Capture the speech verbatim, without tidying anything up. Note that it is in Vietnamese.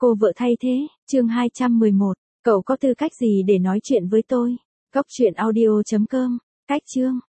Cô vợ thay thế, chương hai trăm mười một. Cậu có tư cách gì để nói chuyện với tôi? Cốc truyện audio chấm com. Cách chương.